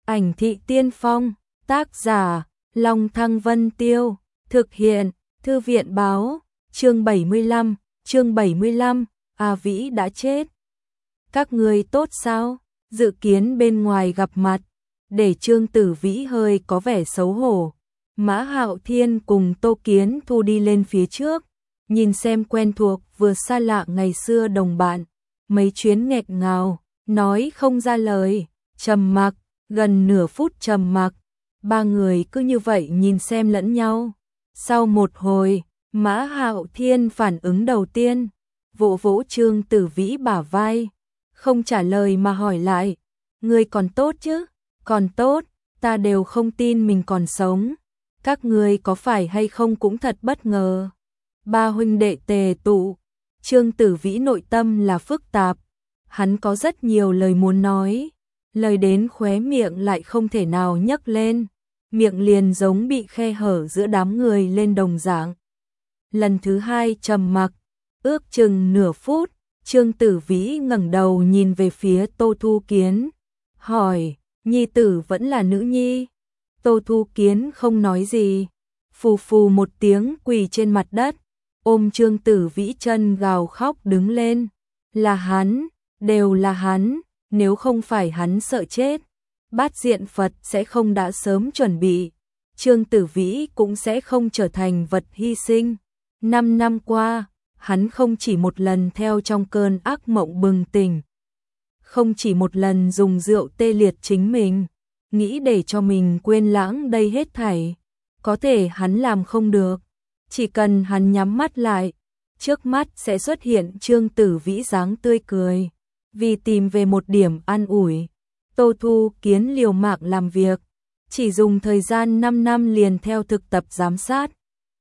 Ảnh thị tiên phong, tác giả, Long Thăng Vân Tiêu, thực hiện, Thư viện báo, chương 75, A Vĩ đã chết. Các người tốt sao? Dự kiến bên ngoài gặp mặt, để Trương Tử Vĩ hơi có vẻ xấu hổ. Mã Hạo Thiên cùng Tô Kiến Thu đi lên phía trước, nhìn xem quen thuộc vừa xa lạ ngày xưa đồng bạn, mấy chuyến nghẹt ngào, nói không ra lời, trầm mặc, gần nửa phút trầm mặc, ba người cứ như vậy nhìn xem lẫn nhau. Sau một hồi, Mã Hạo Thiên phản ứng đầu tiên, vỗ vỗ Trương Tử Vĩ bả vai, không trả lời mà hỏi lại, ngươi còn tốt chứ? Còn tốt, ta đều không tin mình còn sống. Các ngươi có phải hay không cũng thật bất ngờ. Ba huynh đệ tề tụ, Trương Tử Vĩ nội tâm là phức tạp, hắn có rất nhiều lời muốn nói, lời đến khóe miệng lại không thể nào nhấc lên, miệng liền giống bị khe hở giữa đám người lên đồng dạng. Lần thứ hai trầm mặc, ước chừng nửa phút, Trương Tử Vĩ ngẩng đầu nhìn về phía Tô Thu Kiến, hỏi, nhi tử vẫn là nữ nhi? Tô Thu Kiến không nói gì, phù phù một tiếng quỳ trên mặt đất, ôm Trương Tử Vĩ chân gào khóc đứng lên, là hắn, đều là hắn, nếu không phải hắn sợ chết, Bát Diện Phật sẽ không đã sớm chuẩn bị, Trương Tử Vĩ cũng sẽ không trở thành vật hy sinh. 5 năm qua, hắn không chỉ một lần theo trong cơn ác mộng bừng tỉnh, không chỉ một lần dùng rượu tê liệt chính mình, nghĩ để cho mình quên lãng đây hết thảy. Có thể hắn làm không được, chỉ cần hắn nhắm mắt lại, trước mắt sẽ xuất hiện Trương Tử Vĩ dáng tươi cười. Vì tìm về một điểm an ủi, Tô Thu Kiến liều mạng làm việc, chỉ dùng thời gian 5 năm liền theo thực tập giám sát,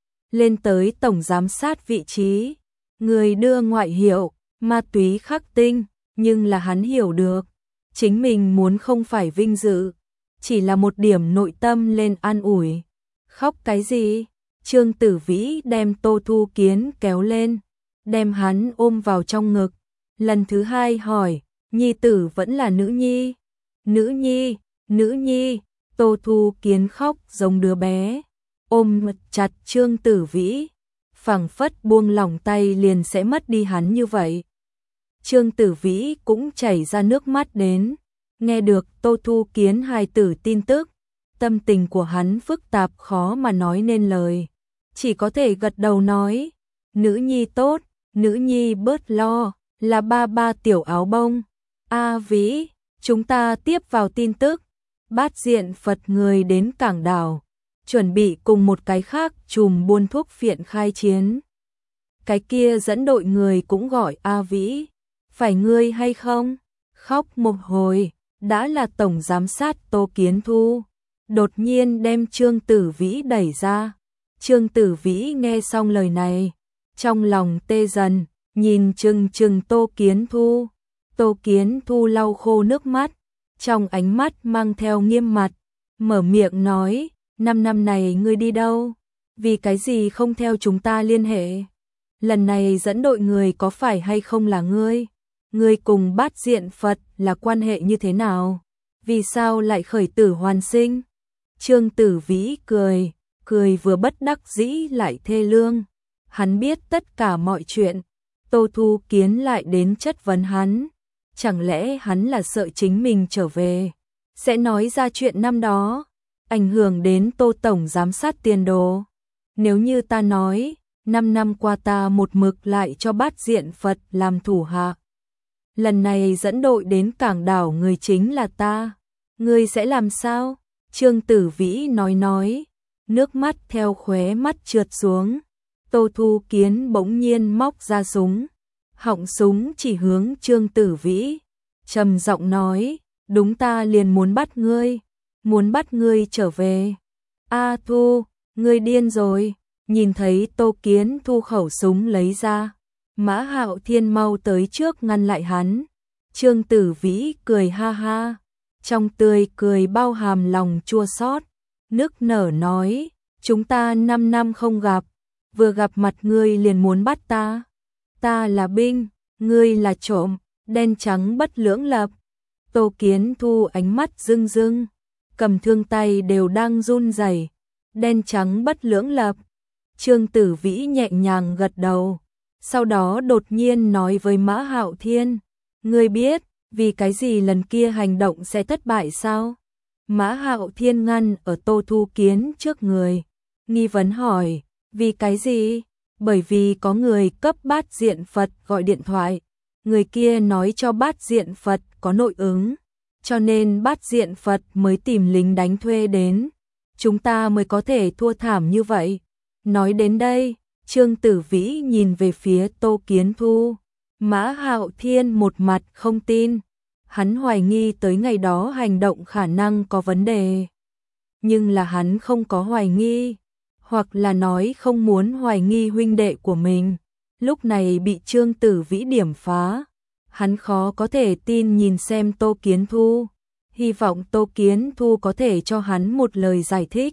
lên tới tổng giám sát vị trí, người đưa ngoại hiệu, ma túy khắc tinh, nhưng là hắn hiểu được, chính mình muốn không phải vinh dự, chỉ là một điểm nội tâm lên an ủi. Khóc cái gì? Trương Tử Vĩ đem Tô Thu Kiến kéo lên, đem hắn ôm vào trong ngực, lần thứ hai hỏi, nhi tử vẫn là nữ nhi? Nữ nhi, nữ nhi, Tô Thu Kiến khóc giống đứa bé, ôm chặt Trương Tử Vĩ, phảng phất buông lỏng tay liền sẽ mất đi hắn như vậy. Trương Tử Vĩ cũng chảy ra nước mắt đến, nghe được Tô Thu Kiến hài tử tin tức, tâm tình của hắn phức tạp khó mà nói nên lời, chỉ có thể gật đầu nói, nữ nhi tốt, nữ nhi bớt lo, là ba tiểu áo bông. A Vĩ, chúng ta tiếp vào tin tức, Bát Diện Phật người đến cảng đảo, chuẩn bị cùng một cái khác chùm buôn thuốc phiện khai chiến. Cái kia dẫn đội người cũng gọi A Vĩ, phải ngươi hay không? Khóc một hồi, đã là tổng giám sát Tô Kiến Thu, đột nhiên đem Trương Tử Vĩ đẩy ra. Trương Tử Vĩ nghe xong lời này, trong lòng tê dần, nhìn chừng Tô Kiến Thu. Tô Kiến Thu lau khô nước mắt, trong ánh mắt mang theo nghiêm mặt, mở miệng nói, 5 năm này ngươi đi đâu? Vì cái gì không theo chúng ta liên hệ? Lần này dẫn đội người có phải hay không là ngươi? Ngươi cùng Bát Diện Phật là quan hệ như thế nào? Vì sao lại khởi tử hoàn sinh? Trương Tử Vĩ cười vừa bất đắc dĩ lại thê lương. Hắn biết tất cả mọi chuyện. Tô Thu Kiến lại đến chất vấn hắn. Chẳng lẽ hắn là sợ chính mình trở về, sẽ nói ra chuyện năm đó, ảnh hưởng đến Tô Tổng giám sát tiền đồ? Nếu như ta nói, 5 năm qua ta một mực lại cho Bát Diện Phật làm thủ hạ, lần này dẫn đội đến cảng đảo người chính là ta, ngươi sẽ làm sao? Trương Tử Vĩ nói, nước mắt theo khóe mắt trượt xuống. Tô Thu Kiến bỗng nhiên móc ra súng, họng súng chỉ hướng Trương Tử Vĩ, trầm giọng nói, đúng ta liền muốn bắt ngươi trở về. A Thu, ngươi điên rồi. Nhìn thấy Tô Kiến Thu khẩu súng lấy ra, Mã Hạo Thiên mau tới trước ngăn lại hắn. Trương Tử Vĩ cười ha ha, trong tươi cười bao hàm lòng chua xót, nức nở nói, chúng ta 5 năm không gặp, vừa gặp mặt ngươi liền muốn bắt ta. Ta là binh, ngươi là trộm, đen trắng bất lưỡng lập. Tô Kiến Thu ánh mắt rưng rưng, cầm thương tay đều đang run rẩy, đen trắng bất lưỡng lập. Trương Tử Vĩ nhẹ nhàng gật đầu, sau đó đột nhiên nói với Mã Hạo Thiên, ngươi biết, vì cái gì lần kia hành động sẽ thất bại sao? Mã Hạo Thiên ngăn ở Tô Thu Kiến trước người, nghi vấn hỏi, vì cái gì? Bởi vì có người cấp Bát Diện Phật gọi điện thoại, người kia nói cho Bát Diện Phật có nội ứng, cho nên Bát Diện Phật mới tìm lính đánh thuê đến, chúng ta mới có thể thua thảm như vậy. Nói đến đây, Trương Tử Vĩ nhìn về phía Tô Kiến Thu, Mã Hạo Thiên một mặt không tin, hắn hoài nghi tới ngày đó hành động khả năng có vấn đề. Nhưng là hắn không có hoài nghi, hoặc là nói không muốn hoài nghi huynh đệ của mình, lúc này bị Trương Tử Vĩ điểm phá. Hắn khó có thể tin nhìn xem Tô Kiến Thu, hy vọng Tô Kiến Thu có thể cho hắn một lời giải thích.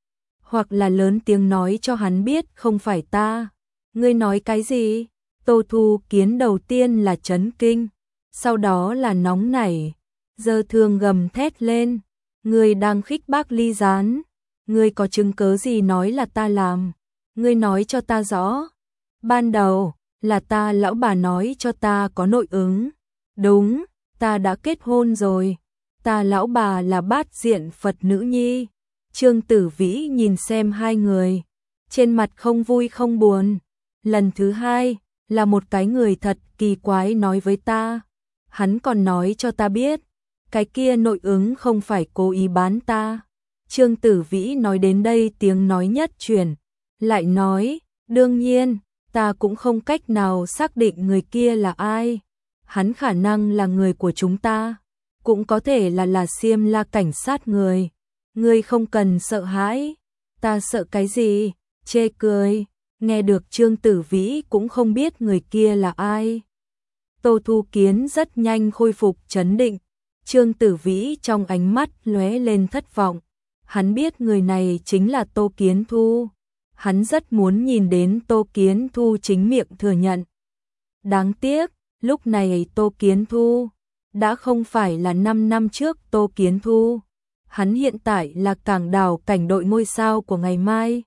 Hoặc là lớn tiếng nói cho hắn biết không phải ta. Ngươi nói cái gì? Tô Thu Kiến đầu tiên là chấn kinh, sau đó là nóng nảy, giơ thương gầm thét lên. Ngươi đang khích bác Ly Gián, ngươi có chứng cớ gì nói là ta làm? Ngươi nói cho ta rõ. Ban đầu là ta lão bà nói cho ta có nội ứng. Đúng, ta đã kết hôn rồi. Ta lão bà là Bát Diện Phật nữ nhi. Trương Tử Vĩ nhìn xem hai người, trên mặt không vui không buồn. Lần thứ hai là một cái người thật kỳ quái nói với ta. Hắn còn nói cho ta biết, cái kia nội ứng không phải cố ý bán ta. Trương Tử Vĩ nói đến đây tiếng nói nhất chuyển, lại nói, đương nhiên, ta cũng không cách nào xác định người kia là ai. Hắn khả năng là người của chúng ta, cũng có thể là Xiêm La cảnh sát người. Ngươi không cần sợ hãi. Ta sợ cái gì? Chê cười. Nghe được Trương Tử Vĩ cũng không biết người kia là ai. Tô Thu Kiến rất nhanh khôi phục trấn định. Trương Tử Vĩ trong ánh mắt lóe lên thất vọng. Hắn biết người này chính là Tô Kiến Thu. Hắn rất muốn nhìn đến Tô Kiến Thu chính miệng thừa nhận. Đáng tiếc, lúc này Tô Kiến Thu đã không phải là 5 năm trước Tô Kiến Thu. Hắn hiện tại là cảng đảo cảnh đội ngôi sao của ngày mai.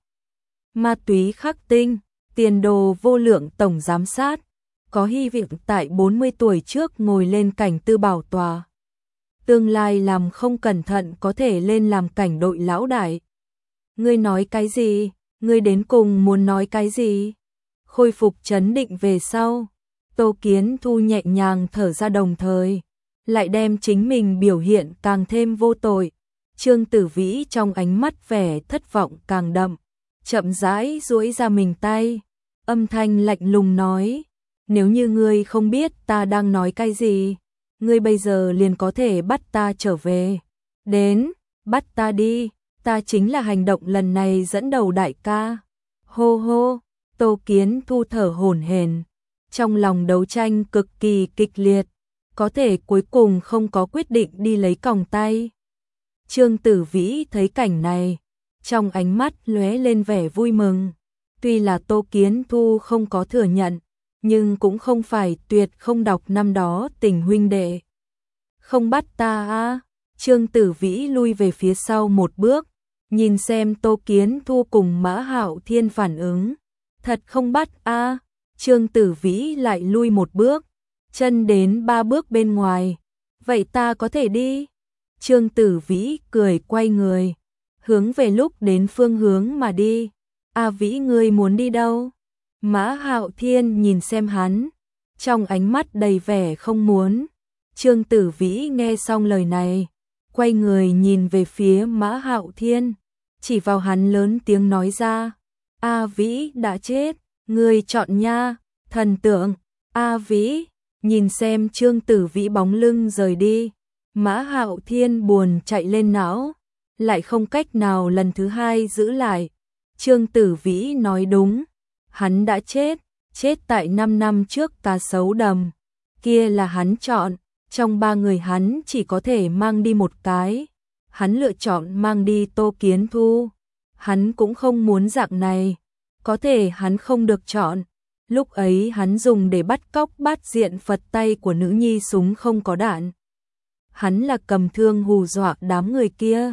Ma túy khắc tinh, tiền đồ vô lượng tổng giám sát, có hy vọng tại 40 tuổi trước ngồi lên cảnh tư bảo tòa. Tương lai làm không cẩn thận có thể lên làm cảnh đội lão đại. Ngươi nói cái gì? Ngươi đến cùng muốn nói cái gì? Khôi phục trấn định về sau, Tô Kiến Thu nhẹ nhàng thở ra đồng thời, lại đem chính mình biểu hiện càng thêm vô tội. Trương Tử Vĩ trong ánh mắt vẻ thất vọng càng đậm, chậm rãi duỗi ra mình tay, âm thanh lạnh lùng nói, nếu như ngươi không biết ta đang nói cái gì, ngươi bây giờ liền có thể bắt ta trở về. Đến, bắt ta đi, ta chính là hành động lần này dẫn đầu đại ca. Hô hô, Tô Kiến Thu thở hổn hển, trong lòng đấu tranh cực kỳ kịch liệt, có thể cuối cùng không có quyết định đi lấy còng tay. Trương Tử Vĩ thấy cảnh này, trong ánh mắt lóe lên vẻ vui mừng. Tuy là Tô Kiến Thu không có thừa nhận, nhưng cũng không phải tuyệt không đọc năm đó tình huynh đệ. Không bắt ta à? Trương Tử Vĩ lui về phía sau một bước, nhìn xem Tô Kiến Thu cùng Mã Hạo Thiên phản ứng. Thật không bắt à? Trương Tử Vĩ lại lui một bước, chân đến 3 bước bên ngoài. Vậy ta có thể đi? Trương Tử Vĩ cười quay người, hướng về lúc đến phương hướng mà đi. A Vĩ ngươi muốn đi đâu? Mã Hạo Thiên nhìn xem hắn, trong ánh mắt đầy vẻ không muốn. Trương Tử Vĩ nghe xong lời này, quay người nhìn về phía Mã Hạo Thiên, chỉ vào hắn lớn tiếng nói ra, A Vĩ đã chết, ngươi chọn nha, thần tượng. A Vĩ, nhìn xem Trương Tử Vĩ bóng lưng rời đi, Mã Hạo Thiên buồn chạy lên não, lại không cách nào lần thứ hai giữ lại. Trương Tử Vĩ nói đúng, hắn đã chết, chết tại 5 năm trước cá sấu đầm, kia là hắn chọn, trong 3 người hắn chỉ có thể mang đi một cái, hắn lựa chọn mang đi Tô Kiến Thu, hắn cũng không muốn dạng này, có thể hắn không được chọn, lúc ấy hắn dùng để bắt cóc Bát Diện Phật tay của nữ nhi súng không có đạn. Hắn là cầm thương hù dọa đám người kia.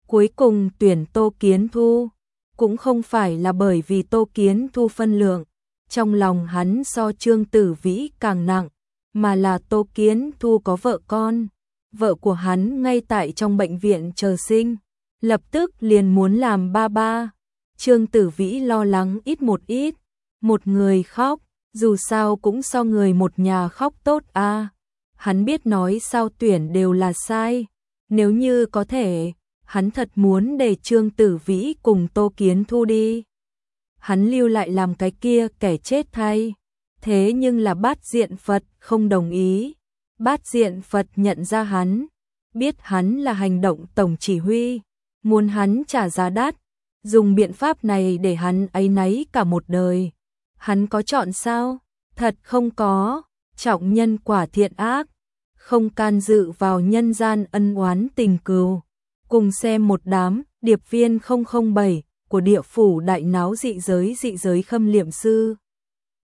cuối cùng tuyển Tô Kiến Thu, cũng không phải là bởi vì Tô Kiến Thu phân lượng trong lòng hắn so Trương Tử Vĩ càng nặng, mà là Tô Kiến Thu có vợ con, vợ của hắn ngay tại trong bệnh viện chờ sinh, lập tức liền muốn làm ba ba. Trương Tử Vĩ lo lắng ít, một người khóc, dù sao cũng so người một nhà khóc tốt a. Hắn biết nói sao tuyển đều là sai, nếu như có thể, hắn thật muốn để Trương Tử Vĩ cùng Tô Kiến Thu đi. Hắn lưu lại làm cái kia kẻ chết thay. Thế nhưng là Bát Diện Phật không đồng ý. Bát Diện Phật nhận ra hắn, biết hắn là hành động tổng chỉ huy, muốn hắn trả giá đắt, dùng biện pháp này để hắn áy náy cả một đời. Hắn có chọn sao? Thật không có, trọng nhân quả thiện ác, không can dự vào nhân gian ân oán tình cừu. Cùng xem một đám điệp viên 007 của địa phủ đại náo dị giới khâm liệm sư.